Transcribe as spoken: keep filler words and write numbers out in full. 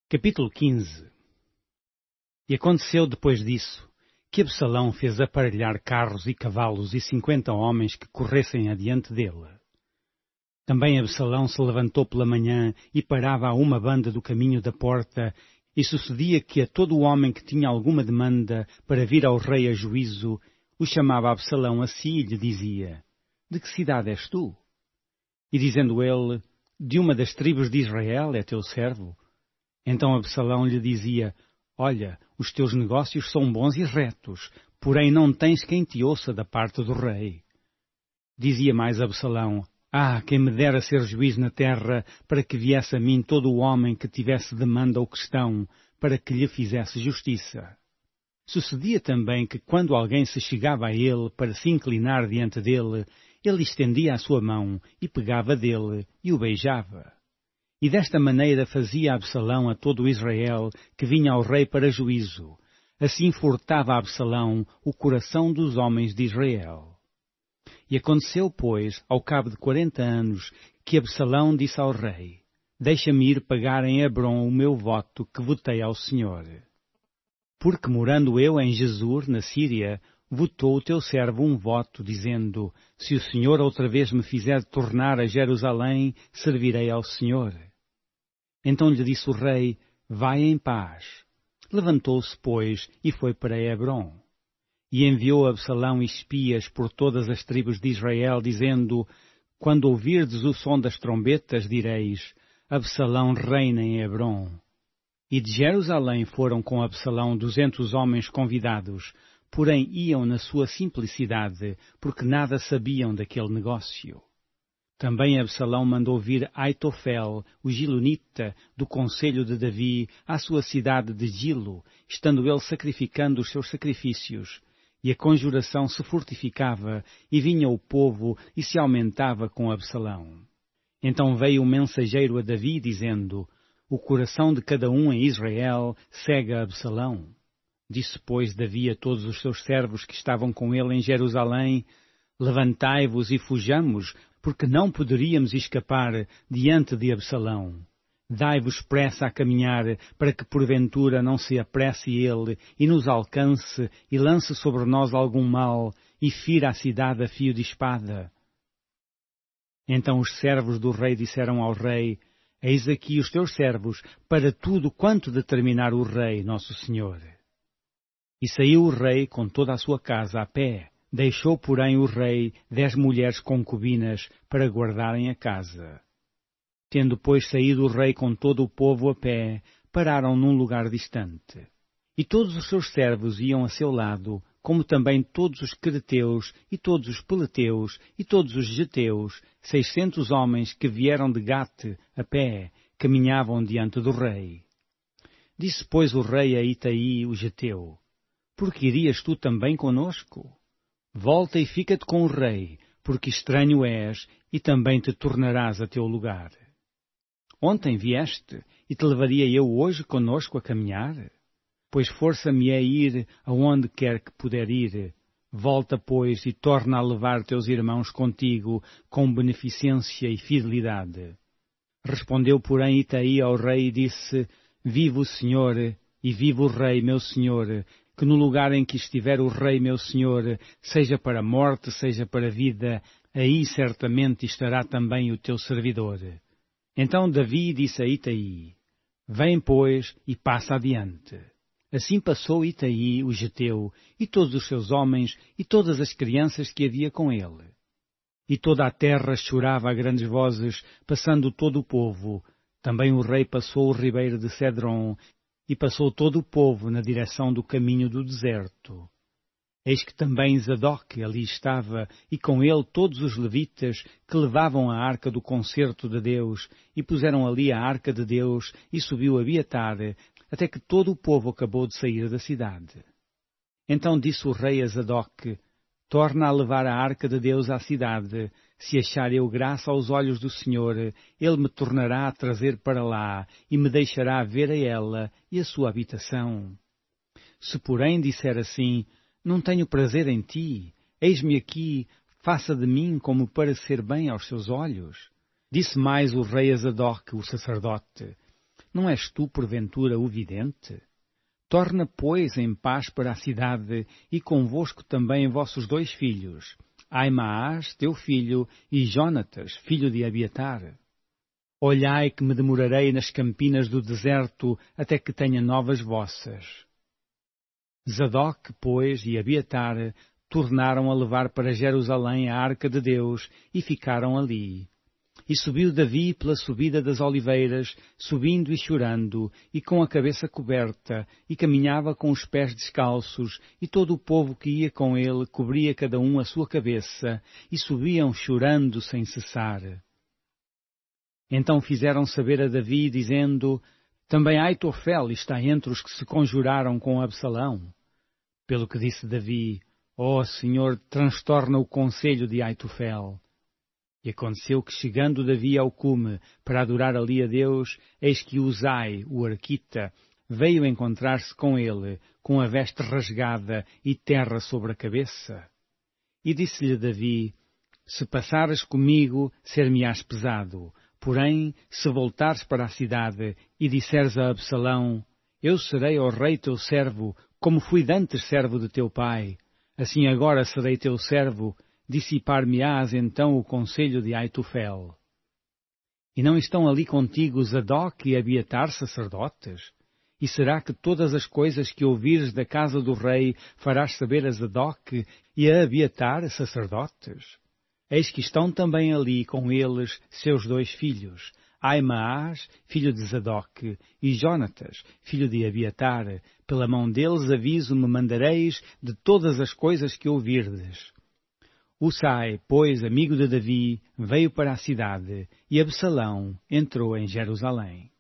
Capítulo quinze. E aconteceu depois disso, que Absalão fez aparelhar carros e cavalos e cinquenta homens que corressem adiante dele. Também Absalão se levantou pela manhã e parava a uma banda do caminho da porta, e sucedia que a todo o homem que tinha alguma demanda para vir ao rei a juízo, o chamava Absalão a si e lhe dizia: De que cidade és tu? E dizendo ele: De uma das tribos de Israel é teu servo. Então Absalão lhe dizia: Olha, os teus negócios são bons e retos, porém não tens quem te ouça da parte do rei. Dizia mais Absalão: Ah, quem me dera ser juiz na terra, para que viesse a mim todo o homem que tivesse demanda ou questão, para que lhe fizesse justiça. Sucedia também que, quando alguém se chegava a ele para se inclinar diante dele, ele estendia a sua mão e pegava dele e o beijava. E desta maneira fazia Absalão a todo Israel que vinha ao rei para juízo. Assim furtava Absalão o coração dos homens de Israel. E aconteceu, pois, ao cabo de quarenta anos, que Absalão disse ao rei: Deixa-me ir pagar em Hebrom o meu voto que votei ao Senhor. Porque morando eu em Jesur, na Síria, votou o teu servo um voto, dizendo: Se o Senhor outra vez me fizer tornar a Jerusalém, servirei ao Senhor. Então lhe disse o rei: Vai em paz. Levantou-se, pois, e foi para Hebrom. E enviou Absalão espias por todas as tribos de Israel, dizendo: Quando ouvirdes o som das trombetas, direis: Absalão reina em Hebrom. E de Jerusalém foram com Absalão duzentos homens convidados, porém iam na sua simplicidade, porque nada sabiam daquele negócio. Também Absalão mandou vir Aitofel, o gilonita, do conselho de Davi, à sua cidade de Gilo, estando ele sacrificando os seus sacrifícios. E a conjuração se fortificava, e vinha o povo, e se aumentava com Absalão. Então veio um mensageiro a Davi, dizendo: O coração de cada um em Israel segue a Absalão. Disse, pois, Davi a todos os seus servos que estavam com ele em Jerusalém: Levantai-vos e fujamos, porque não poderíamos escapar diante de Absalão. Dai-vos pressa a caminhar, para que porventura não se apresse ele, e nos alcance, e lance sobre nós algum mal, e fira a cidade a fio de espada. Então os servos do rei disseram ao rei: Eis aqui os teus servos, para tudo quanto determinar o rei, nosso senhor. E saiu o rei com toda a sua casa a pé. Deixou, porém, o rei dez mulheres concubinas para guardarem a casa. Tendo, pois, saído o rei com todo o povo a pé, pararam num lugar distante. E todos os seus servos iam a seu lado, como também todos os creteus, e todos os peleteus, e todos os geteus, seiscentos homens que vieram de Gate a pé, caminhavam diante do rei. Disse, pois, o rei a Itaí, o geteu: Por que irias tu também conosco? Volta e fica-te com o rei, porque estranho és, e também te tornarás a teu lugar. Ontem vieste, e te levaria eu hoje conosco a caminhar? Pois força-me é ir aonde quer que puder ir. Volta, pois, e torna a levar teus irmãos contigo, com beneficência e fidelidade. Respondeu, porém, Itaí ao rei e disse: Vive o Senhor, e vive o rei, meu senhor, que no lugar em que estiver o rei meu senhor, seja para a morte, seja para a vida, aí certamente estará também o teu servidor. Então Davi disse a Itaí: Vem, pois, e passa adiante. Assim passou Itaí, o geteu, e todos os seus homens, e todas as crianças que havia com ele. E toda a terra chorava a grandes vozes, passando todo o povo. Também o rei passou o ribeiro de Cedron, e passou todo o povo na direção do caminho do deserto. Eis que também Zadok ali estava, e com ele todos os levitas que levavam a arca do concerto de Deus, e puseram ali a arca de Deus, e subiu Abiatar, até que todo o povo acabou de sair da cidade. Então disse o rei a Zadok: Torna a levar a arca de Deus à cidade. Se achar eu graça aos olhos do Senhor, ele me tornará a trazer para lá, e me deixará ver a ela e a sua habitação. Se porém disser assim: Não tenho prazer em ti, eis-me aqui, faça de mim como parecer bem aos seus olhos. Disse mais o rei a Zadok, o sacerdote: não és tu, porventura, o vidente? Torna, pois, em paz para a cidade, e convosco também vossos dois filhos, Aimaas, teu filho, e Jonatas, filho de Abiatar. Olhai que me demorarei nas campinas do deserto até que tenha novas vossas. Zadok, pois, e Abiatar tornaram a levar para Jerusalém a arca de Deus e ficaram ali. E subiu Davi pela subida das oliveiras, subindo e chorando, e com a cabeça coberta, e caminhava com os pés descalços, e todo o povo que ia com ele cobria cada um a sua cabeça, e subiam chorando sem cessar. Então fizeram saber a Davi, dizendo, também Aitofel está entre os que se conjuraram com Absalão. Pelo que disse Davi, ó Senhor, transtorna o conselho de Aitofel. E aconteceu que, chegando Davi ao cume para adorar ali a Deus, eis que Uzai, o arquita, veio encontrar-se com ele, com a veste rasgada e terra sobre a cabeça. E disse-lhe Davi, se passares comigo, ser-me-ás pesado. Porém, se voltares para a cidade e disseres a Absalão, eu serei, ó rei, teu servo, como fui dantes servo de teu pai, assim agora serei teu servo, dissipar-me-ás então o conselho de Aitofel. E não estão ali contigo Zadok e Abiatar sacerdotes? E será que todas as coisas que ouvires da casa do rei farás saber a Zadok e a Abiatar sacerdotes? Eis que estão também ali com eles seus dois filhos, Aimaas, filho de Zadok, e Jonatas, filho de Abiatar. Pela mão deles aviso-me mandareis de todas as coisas que ouvirdes. Usai, pois, amigo de Davi, veio para a cidade, e Absalão entrou em Jerusalém.